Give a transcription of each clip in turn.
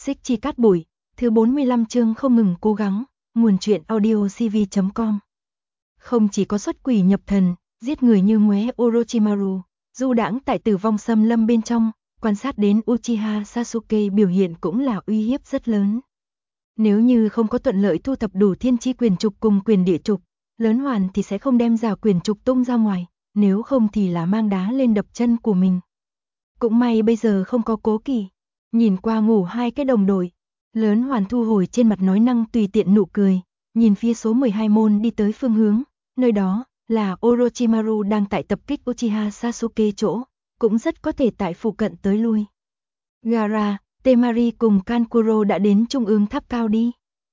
Xích chi cát bụi, thứ 45 chương không ngừng cố gắng, nguồn truyện audio cv.com. Không chỉ có xuất quỷ nhập thần, giết người như ngoé Orochimaru, du đãng tại tử vong xâm lâm bên trong, quan sát đến Uchiha Sasuke biểu hiện cũng là uy hiếp rất lớn. Nếu như không có thuận lợi thu thập đủ thiên chi quyền trục cùng quyền địa trục, Lớn Hoàn thì sẽ không đem ra quyền trục tung ra ngoài, nếu không thì là mang đá lên đập chân của mình. Cũng may bây giờ không có Cố Kỳ. Nhìn qua ngủ hai cái đồng đội, Lớn Hoàn thu hồi trên mặt nói năng tùy tiện nụ cười, nhìn phía số 12 môn đi tới phương hướng, nơi đó là Orochimaru đang tại tập kích Uchiha Sasuke chỗ, cũng rất có thể tại phụ cận tới lui. Gaara, Temari cùng Kankuro đã đến trung ương tháp cao đi.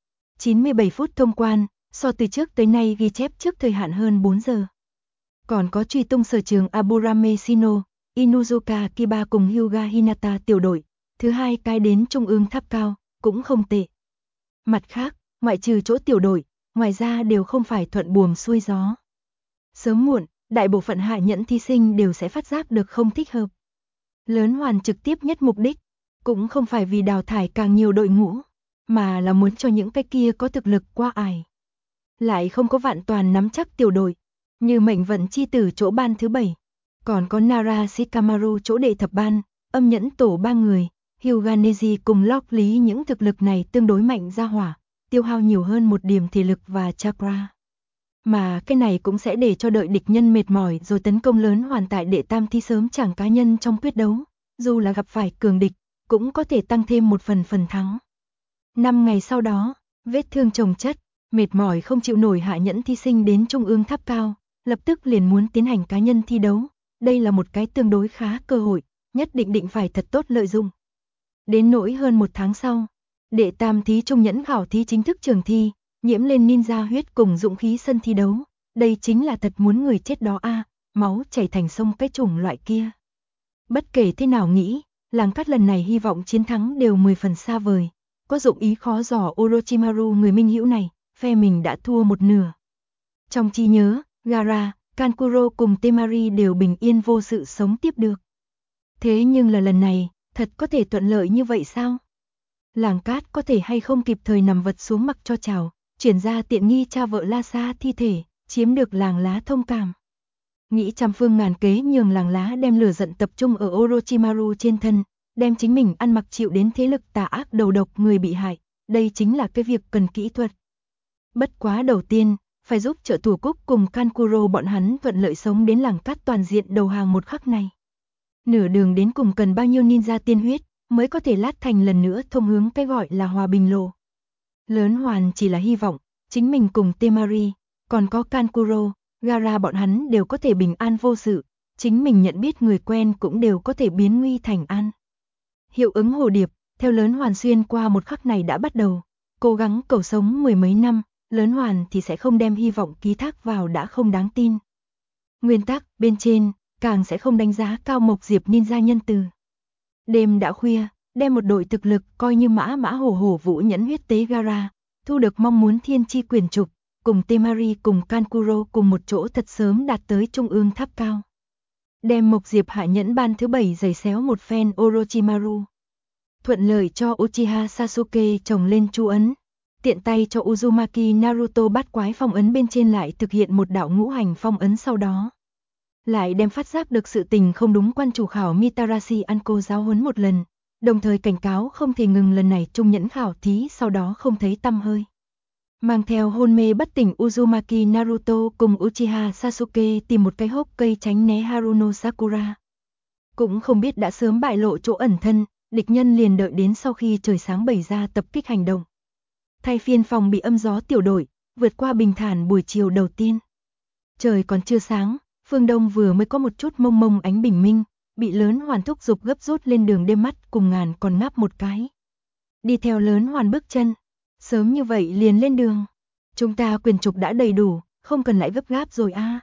97 phút thông quan, so từ trước tới nay ghi chép trước thời hạn hơn 4 giờ. Còn có truy tung sở trường Aburame Shino, Inuzuka Kiba cùng Hyuga Hinata tiểu đội, thứ hai cái đến trung ương tháp cao, cũng không tệ. Mặt khác, ngoại trừ chỗ tiểu đội, ngoài ra đều không phải thuận buồm xuôi gió. Sớm muộn, đại bộ phận hạ nhẫn thí sinh đều sẽ phát giác được không thích hợp. Lớn Hoàn trực tiếp nhất mục đích, cũng không phải vì đào thải càng nhiều đội ngũ, mà là muốn cho những cái kia có thực lực qua ải. Lại không có vạn toàn nắm chắc tiểu đội, như mệnh vận chi tử chỗ ban thứ 7, còn có Nara Shikamaru chỗ đệ thập ban, âm nhẫn tổ 3 người, Hyuga Neji cùng Lock Lý những thực lực này tương đối mạnh ra hỏa, tiêu hao nhiều hơn một điểm thể lực và chakra. Mà cái này cũng sẽ để cho đợi địch nhân mệt mỏi rồi tấn công Lớn Hoàn tại đệ tam thi sớm chẳng cá nhân trong quyết đấu, dù là gặp phải cường địch, cũng có thể tăng thêm một phần thắng. 5 ngày sau đó, vết thương chồng chất, mệt mỏi không chịu nổi hạ nhẫn thí sinh đến trung ương tháp cao, lập tức liền muốn tiến hành cá nhân thi đấu, đây là một cái tương đối khá cơ hội, nhất định phải thật tốt lợi dụng. Đến nỗi hơn 1 tháng sau, đệ tam thí trung nhẫn khảo thí chính thức trường thi, nhiễm lên ninja huyết cùng dũng khí sân thi đấu, đây chính là thật muốn người chết đó a, máu chảy thành sông cái chủng loại kia. Bất kể thế nào nghĩ, Làng Cát lần này hy vọng chiến thắng đều 10 phần xa vời, có dụng ý khó dò Orochimaru người minh hữu này, phe mình đã thua một nửa. Trong trí nhớ, Gaara, Kankuro cùng Temari đều bình yên vô sự sống tiếp được. Thế nhưng là lần này, thật có thể thuận lợi như vậy sao? Làng Cát có thể hay không kịp thời nằm vật xuống mặc cho chào, chuyển ra tiện nghi cha vợ La Sa thi thể, chiếm được Làng Lá thông cảm. Nghĩ trăm phương ngàn kế nhường Làng Lá đem lửa giận tập trung ở Orochimaru trên thân, đem chính mình ăn mặc chịu đến thế lực tà ác đầu độc người bị hại, đây chính là cái việc cần kỹ thuật. Bất quá đầu tiên, phải giúp trợ thủ Cúc cùng Kankuro bọn hắn thuận lợi sống đến Làng Cát toàn diện đầu hàng một khắc này. Nửa đường đến cùng cần bao nhiêu ninja tiên huyết, mới có thể lát thành lần nữa thông hướng cái gọi là hòa bình lộ. Lớn Hoàn chỉ là hy vọng, chính mình cùng Temari, còn có Kankuro, Gaara bọn hắn đều có thể bình an vô sự, chính mình nhận biết người quen cũng đều có thể biến nguy thành an. Hiệu ứng hồ điệp, theo Lớn Hoàn xuyên qua một khắc này đã bắt đầu, cố gắng cầu sống 10 mấy năm, Lớn Hoàn thì sẽ không đem hy vọng ký thác vào đã không đáng tin. Nguyên tắc bên trên, càng sẽ không đánh giá cao Mộc Diệp ninja nhân từ. Đêm đã khuya, đem một đội thực lực coi như mã hổ vũ nhẫn huyết tế Gaara, thu được mong muốn thiên chi quyền trục, cùng Temari cùng Kankuro cùng một chỗ thật sớm đạt tới trung ương tháp cao. Đem Mộc Diệp hạ nhẫn ban thứ 7 giày xéo một phen Orochimaru. Thuận lợi cho Uchiha Sasuke trồng lên chú ấn, tiện tay cho Uzumaki Naruto bát quái phong ấn bên trên lại thực hiện một đạo ngũ hành phong ấn sau đó. Lại đem phát giác được sự tình không đúng quan chủ khảo Mitarashi Anko giáo huấn một lần, đồng thời cảnh cáo không thể ngừng lần này trung nhẫn khảo thí sau đó không thấy tăm hơi. Mang theo hôn mê bất tỉnh Uzumaki Naruto cùng Uchiha Sasuke tìm một cái hốc cây tránh né Haruno Sakura. Cũng không biết đã sớm bại lộ chỗ ẩn thân, địch nhân liền đợi đến sau khi trời sáng bày ra tập kích hành động. Thay phiên phòng bị âm gió tiểu đội, vượt qua bình thản buổi chiều đầu tiên. Trời còn chưa sáng, phương đông vừa mới có một chút mông ánh bình minh, bị Lớn Hoàn thúc giục gấp rút lên đường đêm mắt cùng ngàn còn ngáp một cái. Đi theo Lớn Hoàn bước chân, sớm như vậy liền lên đường. Chúng ta quyền trục đã đầy đủ, không cần lại gấp gáp rồi a.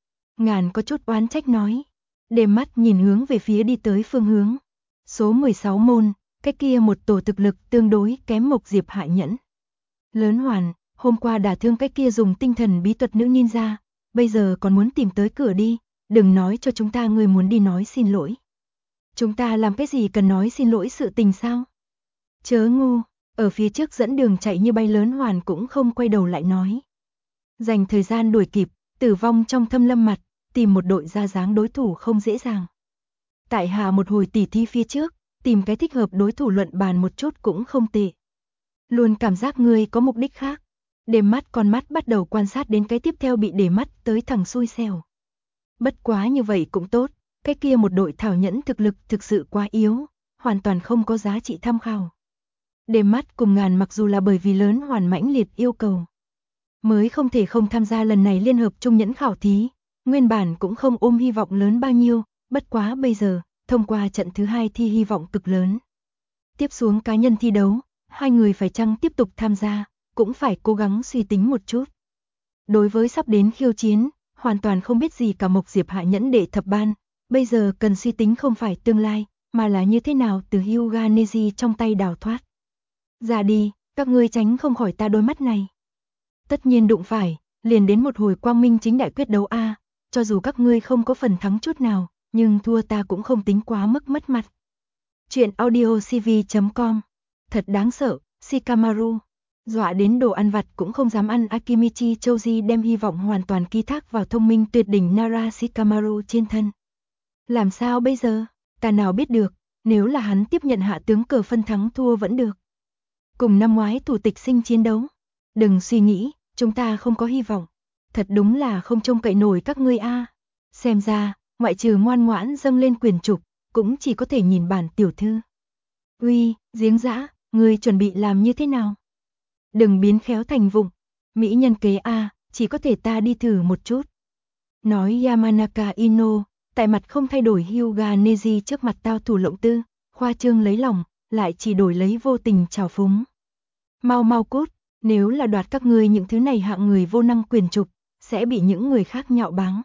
Ngàn có chút oán trách nói. Đêm mắt nhìn hướng về phía đi tới phương hướng. Số 16 môn, cái kia một tổ thực lực tương đối kém Mộc Diệp hạ nhẫn. Lớn Hoàn, hôm qua đả thương cái kia dùng tinh thần bí thuật nữ ninja, bây giờ còn muốn tìm tới cửa đi, đừng nói cho chúng ta người muốn đi nói xin lỗi. Chúng ta làm cái gì cần nói xin lỗi sự tình sao? Chớ ngu, ở phía trước dẫn đường chạy như bay lớn hoàn cũng không quay đầu lại nói. Dành thời gian đuổi kịp, Tử Vong trong thâm lâm mặt, tìm một đội ra dáng đối thủ không dễ dàng. Tại hạ một hồi tỉ thi phía trước, tìm cái thích hợp đối thủ luận bàn một chút cũng không tệ. Luôn cảm giác ngươi có mục đích khác. Đêm mắt con mắt bắt đầu quan sát đến cái tiếp theo bị để mắt tới thằng xui xẻo. Bất quá như vậy cũng tốt, cái kia một đội thảo nhẫn thực lực thực sự quá yếu, hoàn toàn không có giá trị tham khảo. Đêm mắt cùng Ngàn mặc dù là bởi vì lớn hoàn mãnh liệt yêu cầu, mới không thể không tham gia lần này liên hợp trung nhẫn khảo thí, nguyên bản cũng không ôm hy vọng lớn bao nhiêu, bất quá bây giờ, thông qua trận thứ 2 thi hy vọng cực lớn. Tiếp xuống cá nhân thi đấu, hai người phải chăng tiếp tục tham gia, cũng phải cố gắng suy tính một chút. Đối với sắp đến khiêu chiến, hoàn toàn không biết gì cả Mộc Diệp hạ nhẫn đệ thập ban, bây giờ cần suy tính không phải tương lai, mà là như thế nào từ Hyuga Neji trong tay đào thoát. Ra đi, các ngươi tránh không khỏi ta đôi mắt này. Tất nhiên đụng phải, liền đến một hồi quang minh chính đại quyết đấu a, cho dù các ngươi không có phần thắng chút nào, nhưng thua ta cũng không tính quá mức mất mặt. Chuyện audio cv.com. Thật đáng sợ, Shikamaru. Dọa đến đồ ăn vặt cũng không dám ăn. Akimichi Choji đem hy vọng hoàn toàn ký thác vào thông minh tuyệt đỉnh Nara Shikamaru trên thân. Làm sao bây giờ? Ta nào biết được, nếu là hắn tiếp nhận hạ tướng cờ phân thắng thua vẫn được. Cùng năm ngoái thủ tịch sinh chiến đấu. Đừng suy nghĩ, chúng ta không có hy vọng. Thật đúng là không trông cậy nổi các ngươi a. Xem ra, ngoại trừ ngoan ngoãn dâng lên quyền trục, cũng chỉ có thể nhìn bản tiểu thư. Uy, giếng dã, ngươi chuẩn bị làm như thế nào? Đừng biến khéo thành vụng. Mỹ nhân kế a, chỉ có thể ta đi thử một chút. Nói Yamanaka Ino, tại mặt không thay đổi Hyuga Neji trước mặt tao thủ lộng tư, khoa trương lấy lòng, lại chỉ đổi lấy vô tình trào phúng. Mau mau cút, nếu là đoạt các ngươi những thứ này hạng người vô năng quyền trục, sẽ bị những người khác nhạo báng.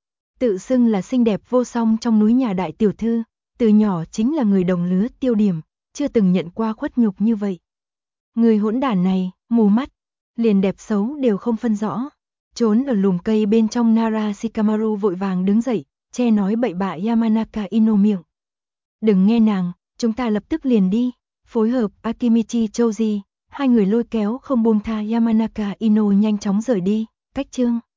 Tự xưng là xinh đẹp vô song trong núi nhà đại tiểu thư, từ nhỏ chính là người đồng lứa tiêu điểm, chưa từng nhận qua khuất nhục như vậy. Người hỗn đản này, mù mắt, liền đẹp xấu đều không phân rõ. Trốn ở lùm cây bên trong Nara Shikamaru vội vàng đứng dậy, che nói bậy bạ Yamanaka Ino miệng. Đừng nghe nàng, chúng ta lập tức liền đi. Phối hợp Akimichi Choji, hai người lôi kéo không buông tha Yamanaka Ino nhanh chóng rời đi. Cách chương